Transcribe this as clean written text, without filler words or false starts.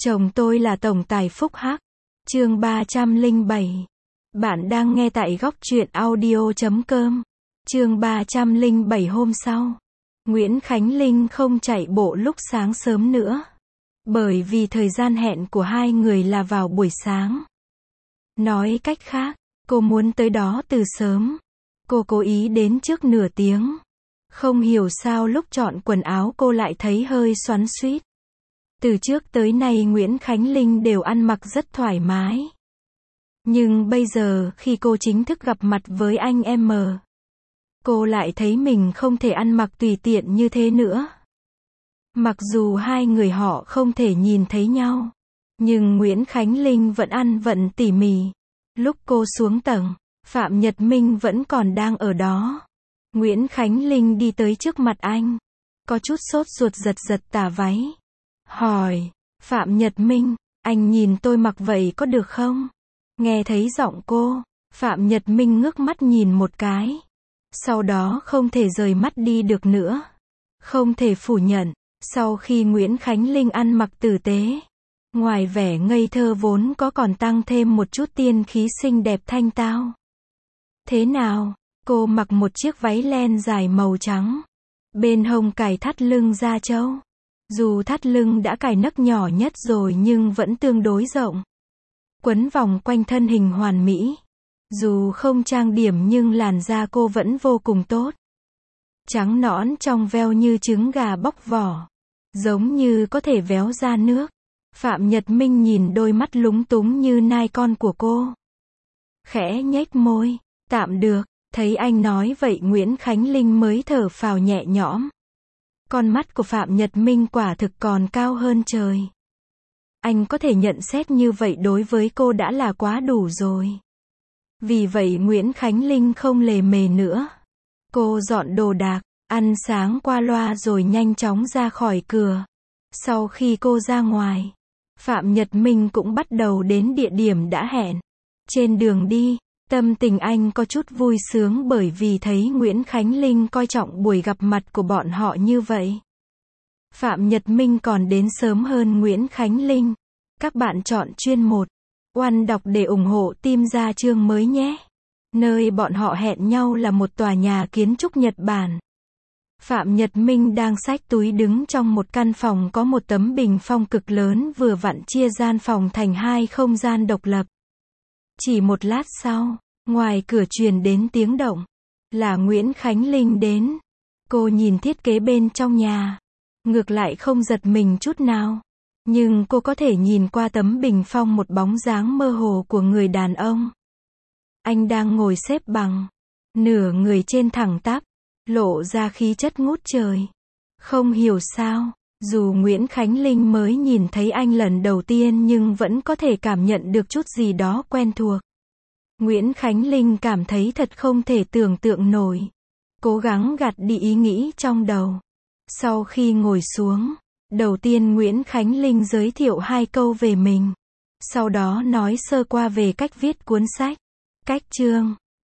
Chồng tôi là tổng tài Phúc Hắc. Chương 307. Bạn đang nghe tại góc truyện audio.com. Chương 307. Hôm sau, Nguyễn Khánh Linh không chạy bộ lúc sáng sớm nữa, bởi vì thời gian hẹn của hai người là vào buổi sáng. Nói cách khác, cô muốn tới đó từ sớm. Cô cố ý đến trước nửa tiếng. Không hiểu sao lúc chọn quần áo cô lại thấy hơi xoắn xuýt. Từ trước tới nay Nguyễn Khánh Linh đều ăn mặc rất thoải mái. Nhưng bây giờ khi cô chính thức gặp mặt với anh M, cô lại thấy mình không thể ăn mặc tùy tiện như thế nữa. Mặc dù hai người họ không thể nhìn thấy nhau, nhưng Nguyễn Khánh Linh vẫn ăn vận tỉ mỉ. Lúc cô xuống tầng, Phạm Nhật Minh vẫn còn đang ở đó. Nguyễn Khánh Linh đi tới trước mặt anh, có chút sốt ruột giật tà váy. Hỏi, Phạm Nhật Minh, anh nhìn tôi mặc vậy có được không? Nghe thấy giọng cô, Phạm Nhật Minh ngước mắt nhìn một cái. Sau đó không thể rời mắt đi được nữa. Không thể phủ nhận, sau khi Nguyễn Khánh Linh ăn mặc tử tế, ngoài vẻ ngây thơ vốn có còn tăng thêm một chút tiên khí xinh đẹp thanh tao. Thế nào? Cô mặc một chiếc váy len dài màu trắng, bên hông cài thắt lưng da trâu. Dù thắt lưng đã cài nấc nhỏ nhất rồi nhưng vẫn tương đối rộng, quấn vòng quanh thân hình hoàn mỹ. Dù không trang điểm nhưng làn da cô vẫn vô cùng tốt. Trắng nõn trong veo như trứng gà bóc vỏ, giống như có thể véo ra nước. Phạm Nhật Minh nhìn đôi mắt lúng túng như nai con của cô, khẽ nhếch môi, tạm được. Thấy anh nói vậy Nguyễn Khánh Linh mới thở phào nhẹ nhõm. Con mắt của Phạm Nhật Minh quả thực còn cao hơn trời. Anh có thể nhận xét như vậy đối với cô đã là quá đủ rồi. Vì vậy Nguyễn Khánh Linh không lề mề nữa. Cô dọn đồ đạc, ăn sáng qua loa rồi nhanh chóng ra khỏi cửa. Sau khi cô ra ngoài, Phạm Nhật Minh cũng bắt đầu đến địa điểm đã hẹn. Trên đường đi, tâm tình anh có chút vui sướng bởi vì thấy Nguyễn Khánh Linh coi trọng buổi gặp mặt của bọn họ như vậy. Phạm Nhật Minh còn đến sớm hơn Nguyễn Khánh Linh. Các bạn chọn chuyên 1. Oan đọc để ủng hộ team ra chương mới nhé. Nơi bọn họ hẹn nhau là một tòa nhà kiến trúc Nhật Bản. Phạm Nhật Minh đang xách túi đứng trong một căn phòng có một tấm bình phong cực lớn vừa vặn chia gian phòng thành hai không gian độc lập. Chỉ một lát sau, ngoài cửa truyền đến tiếng động. Là Nguyễn Khánh Linh đến. Cô nhìn thiết kế bên trong nhà, ngược lại không giật mình chút nào. Nhưng cô có thể nhìn qua tấm bình phong một bóng dáng mơ hồ của người đàn ông. Anh đang ngồi xếp bằng, nửa người trên thẳng tắp, lộ ra khí chất ngút trời. Không hiểu sao, dù Nguyễn Khánh Linh mới nhìn thấy anh lần đầu tiên nhưng vẫn có thể cảm nhận được chút gì đó quen thuộc. Nguyễn Khánh Linh cảm thấy thật không thể tưởng tượng nổi. Cố gắng gạt đi ý nghĩ trong đầu. Sau khi ngồi xuống, đầu tiên Nguyễn Khánh Linh giới thiệu 2 câu về mình. Sau đó nói sơ qua về cách viết cuốn sách, cách chương,